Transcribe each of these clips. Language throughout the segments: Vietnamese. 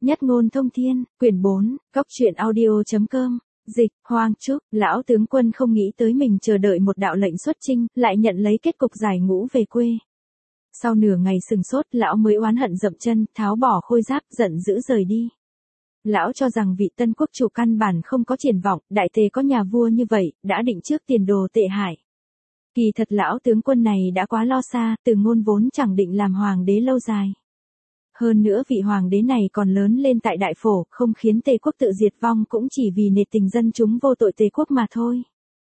Nhất ngôn thông thiên, quyển 4, góc truyện audio.com, dịch, Hoang Trúc, lão tướng quân không nghĩ tới mình chờ đợi một đạo lệnh xuất chinh, lại nhận lấy kết cục giải ngũ về quê. Sau nửa ngày sừng sốt, lão mới oán hận dậm chân, tháo bỏ khôi giáp, giận dữ rời đi. Lão cho rằng vị tân quốc chủ căn bản không có triển vọng, đại tề có nhà vua như vậy, đã định trước tiền đồ tệ hại. Kỳ thật lão tướng quân này đã quá lo xa, Từ Ngôn vốn chẳng định làm hoàng đế lâu dài. Hơn nữa vị hoàng đế này còn lớn lên tại đại phổ, không khiến Tề quốc tự diệt vong cũng chỉ vì nể tình dân chúng vô tội Tề quốc mà thôi.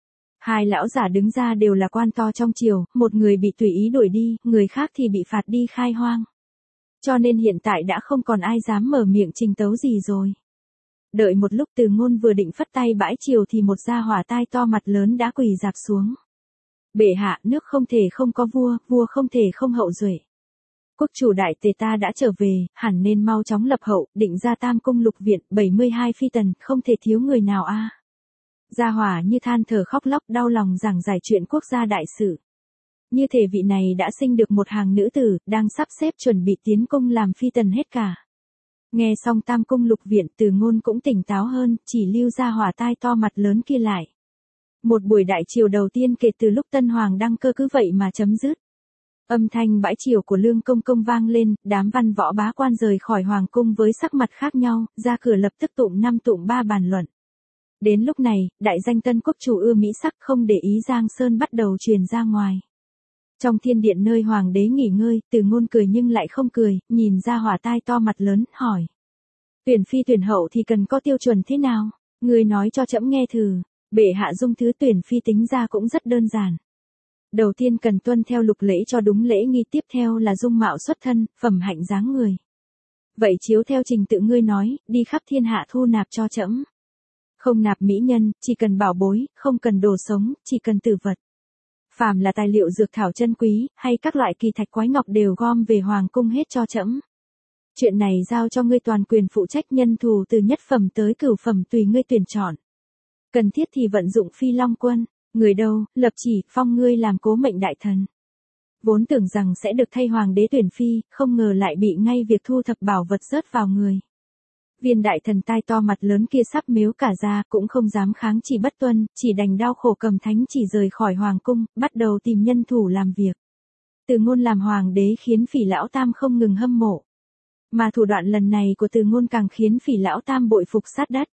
Hai lão giả đứng ra đều là quan to trong triều, một người bị tùy ý đuổi đi, người khác thì bị phạt đi khai hoang. Cho nên hiện tại đã không còn ai dám mở miệng trình tấu gì rồi. Đợi một lúc Từ Ngôn vừa định phất tay bãi triều thì một gia hỏa tai to mặt lớn đã quỳ rạp xuống. Bệ hạ, nước không thể không có vua, vua không thể không hậu duệ. Quốc chủ đại tề ta đã trở về, hẳn nên mau chóng lập hậu, định ra tam cung lục viện, 72 phi tần, không thể thiếu người nào a. Gia hỏa như than thở khóc lóc đau lòng giảng giải chuyện quốc gia đại sự. Như thể vị này đã sinh được một hàng nữ tử, đang sắp xếp chuẩn bị tiến cung làm phi tần hết cả. Nghe xong tam cung lục viện, Từ Ngôn cũng tỉnh táo hơn, chỉ lưu gia hỏa tai to mặt lớn kia lại. Một buổi đại triều đầu tiên kể từ lúc tân hoàng đăng cơ cứ vậy mà chấm dứt. Âm thanh bãi triều của Lương Công Công vang lên, đám văn võ bá quan rời khỏi hoàng cung với sắc mặt khác nhau, ra cửa lập tức tụng 5 tụng 3 bàn luận. Đến lúc này, đại danh tân quốc chủ ưa mỹ sắc không để ý Giang Sơn bắt đầu truyền ra ngoài. Trong thiên điện nơi hoàng đế nghỉ ngơi, Từ Ngôn cười nhưng lại không cười, nhìn ra hỏa tai to mặt lớn, hỏi. Tuyển phi tuyển hậu thì cần có tiêu chuẩn thế nào? Người nói cho trẫm nghe thử. Bệ hạ dung thứ tuyển phi tính ra cũng rất đơn giản. Đầu tiên cần tuân theo lục lễ cho đúng lễ nghi, tiếp theo là dung mạo xuất thân, phẩm hạnh dáng người. Vậy chiếu theo trình tự ngươi nói, đi khắp thiên hạ thu nạp cho trẫm. Không nạp mỹ nhân, chỉ cần bảo bối, không cần đồ sống, chỉ cần tử vật. Phàm là tài liệu dược thảo chân quý, hay các loại kỳ thạch quái ngọc đều gom về hoàng cung hết cho trẫm. Chuyện này giao cho ngươi toàn quyền phụ trách, nhân thù từ nhất phẩm tới cửu phẩm tùy ngươi tuyển chọn. Cần thiết thì vận dụng Phi Long quân, người đâu, lập chỉ, phong ngươi làm cố mệnh đại thần. Vốn tưởng rằng sẽ được thay hoàng đế tuyển phi, không ngờ lại bị ngay việc thu thập bảo vật rớt vào người. Viên đại thần tai to mặt lớn kia sắp mếu cả ra, cũng không dám kháng chỉ bất tuân, chỉ đành đau khổ cầm thánh chỉ rời khỏi hoàng cung, bắt đầu tìm nhân thủ làm việc. Từ Ngôn làm hoàng đế khiến Phỉ Lão Tam không ngừng hâm mộ. Mà thủ đoạn lần này của Từ Ngôn càng khiến Phỉ Lão Tam bội phục sát đất.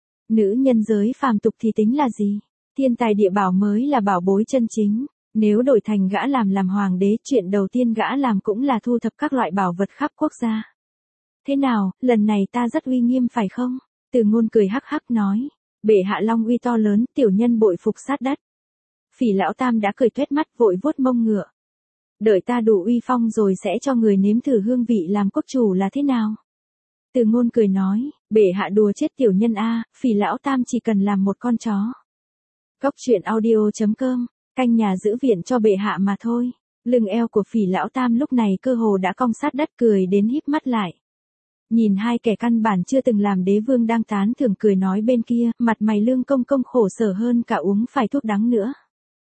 Nữ nhân giới phàm tục thì tính là gì? Thiên tài địa bảo mới là bảo bối chân chính. Nếu đổi thành gã làm hoàng đế, chuyện đầu tiên gã làm cũng là thu thập các loại bảo vật khắp quốc gia. Thế nào, lần này ta rất uy nghiêm phải không? Từ Ngôn cười hắc hắc nói. Bệ hạ long uy to lớn, tiểu nhân bội phục sát đất. Phỉ Lão Tam đã cười tuét mắt vội vuốt mông ngựa. Đợi ta đủ uy phong rồi sẽ cho người nếm thử hương vị làm quốc chủ là thế nào? Từ Ngôn cười nói, bệ hạ đùa chết tiểu nhân a, Phỉ Lão Tam chỉ cần làm một con chó. Góc truyện audio.com, canh nhà giữ viện cho bệ hạ mà thôi. Lưng eo của Phỉ Lão Tam lúc này cơ hồ đã cong sát đất, cười đến híp mắt lại. Nhìn hai kẻ căn bản chưa từng làm đế vương đang tán thưởng cười nói bên kia, mặt mày Lương Công Công khổ sở hơn cả uống phải thuốc đắng nữa.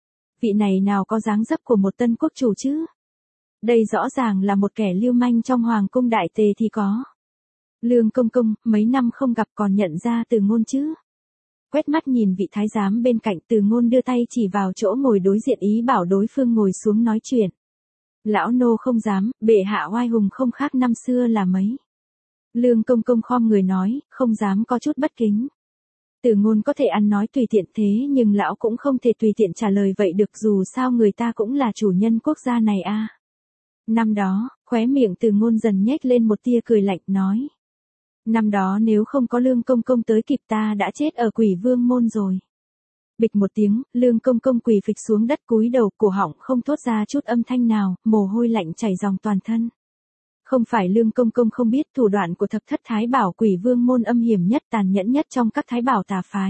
Vị này nào có dáng dấp của một tân quốc chủ chứ? Đây rõ ràng là một kẻ lưu manh trong hoàng cung đại tề thì có. Lương Công Công, mấy năm không gặp còn nhận ra Từ Ngôn chứ? Quét mắt nhìn vị thái giám bên cạnh, Từ Ngôn đưa tay chỉ vào chỗ ngồi đối diện ý bảo đối phương ngồi xuống nói chuyện. Lão nô không dám, bệ hạ oai hùng không khác năm xưa là mấy. Lương Công Công khom người nói, không dám có chút bất kính. Từ Ngôn có thể ăn nói tùy tiện thế nhưng lão cũng không thể tùy tiện trả lời vậy được, dù sao người ta cũng là chủ nhân quốc gia này a. Năm đó, khóe miệng Từ Ngôn dần nhếch lên một tia cười lạnh nói. Năm đó nếu không có Lương Công Công tới kịp ta đã chết ở Quỷ Vương môn rồi. Bịch một tiếng, Lương Công Công quỳ phịch xuống đất cúi đầu, cổ họng không thốt ra chút âm thanh nào, mồ hôi lạnh chảy ròng toàn thân. Không phải Lương Công Công không biết thủ đoạn của thập thất thái bảo Quỷ Vương môn âm hiểm nhất tàn nhẫn nhất trong các thái bảo tà phái.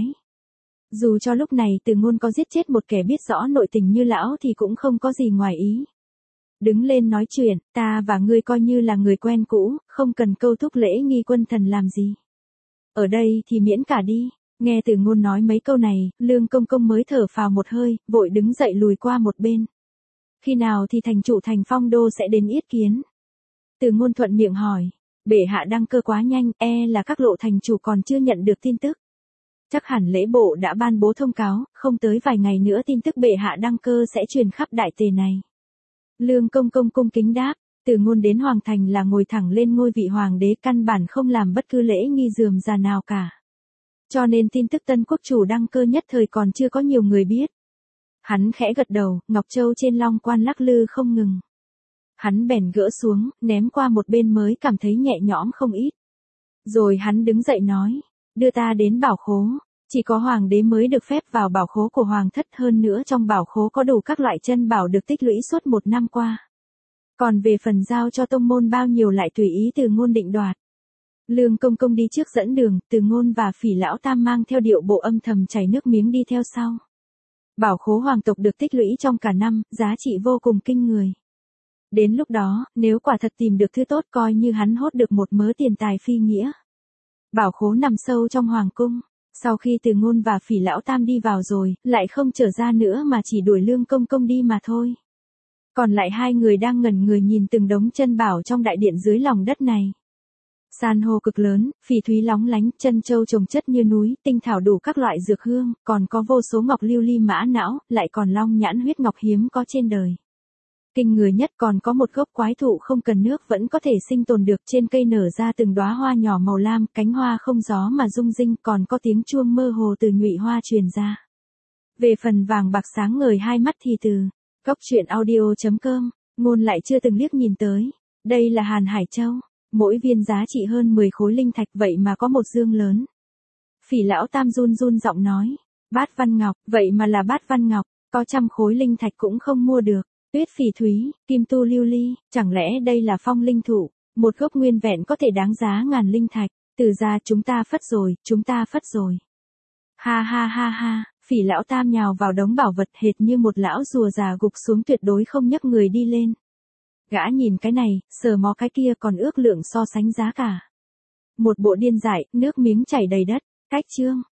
Dù cho lúc này Từ Ngôn có giết chết một kẻ biết rõ nội tình như lão thì cũng không có gì ngoài ý. Đứng lên nói chuyện, ta và ngươi coi như là người quen cũ, không cần câu thúc lễ nghi quân thần làm gì. Ở đây thì miễn cả đi. Nghe Từ Ngôn nói mấy câu này, Lương Công Công mới thở phào một hơi, vội đứng dậy lùi qua một bên. Khi nào thì thành trụ thành Phong Đô sẽ đến yết kiến? Từ Ngôn thuận miệng hỏi. Bệ hạ đăng cơ quá nhanh, là các lộ thành chủ còn chưa nhận được tin tức. Chắc hẳn lễ bộ đã ban bố thông cáo, không tới vài ngày nữa tin tức bệ hạ đăng cơ sẽ truyền khắp đại tề này. Lương Công Công cung kính đáp, từ Ngôn đến Hoàng Thành là ngồi thẳng lên ngôi vị hoàng đế, căn bản không làm bất cứ lễ nghi rườm rà nào cả. Cho nên tin tức tân quốc chủ đăng cơ nhất thời còn chưa có nhiều người biết. Hắn khẽ gật đầu, ngọc châu trên long quan lắc lư không ngừng. Hắn bèn gỡ xuống, ném qua một bên mới cảm thấy nhẹ nhõm không ít. Rồi hắn đứng dậy nói, đưa ta đến bảo khố. Chỉ có hoàng đế mới được phép vào bảo khố của hoàng thất, hơn nữa trong bảo khố có đủ các loại chân bảo được tích lũy suốt 1 năm qua. Còn về phần giao cho tông môn bao nhiêu lại tùy ý Từ Ngôn định đoạt. Lương Công Công đi trước dẫn đường, Từ Ngôn và Phỉ Lão Tam mang theo điệu bộ âm thầm chảy nước miếng đi theo sau. Bảo khố hoàng tộc được tích lũy trong cả năm, giá trị vô cùng kinh người. Đến lúc đó, nếu quả thật tìm được thứ tốt coi như hắn hốt được một mớ tiền tài phi nghĩa. Bảo khố nằm sâu trong hoàng cung. Sau khi Từ Ngôn và Phỉ Lão Tam đi vào rồi, lại không trở ra nữa mà chỉ đuổi Lương Công Công đi mà thôi. Còn lại hai người đang ngẩn người nhìn từng đống chân bảo trong đại điện dưới lòng đất này. San hô cực lớn, phỉ thúy lóng lánh, chân châu chồng chất như núi, tinh thảo đủ các loại dược hương, còn có vô số ngọc lưu ly mã não, lại còn long nhãn huyết ngọc hiếm có trên đời. Kinh người nhất còn có một gốc quái thụ không cần nước vẫn có thể sinh tồn được, trên cây nở ra từng đóa hoa nhỏ màu lam, cánh hoa không gió mà rung rinh, còn có tiếng chuông mơ hồ từ nhụy hoa truyền ra. Về phần vàng bạc sáng ngời hai mắt thì từ goctruyện.audio.com, Ngôn lại chưa từng liếc nhìn tới. Đây là Hàn Hải Châu, mỗi viên giá trị hơn 10 khối linh thạch, vậy mà có một dương lớn. Phỉ Lão Tam run run giọng nói, bát văn ngọc, vậy mà là bát văn ngọc, có 100 khối linh thạch cũng không mua được. Tuyết phỉ thúy, kim tu lưu ly, chẳng lẽ đây là phong linh thụ, một gốc nguyên vẹn có thể đáng giá ngàn linh thạch. Từ ra chúng ta phất rồi, chúng ta phất rồi. Ha ha ha ha, Phỉ Lão Tam nhào vào đống bảo vật hệt như một lão rùa già gục xuống, tuyệt đối không nhấc người đi lên. Gã nhìn cái này, sờ mó cái kia, còn ước lượng so sánh giá cả. Một bộ điên dại, nước miếng chảy đầy đất. Cách chương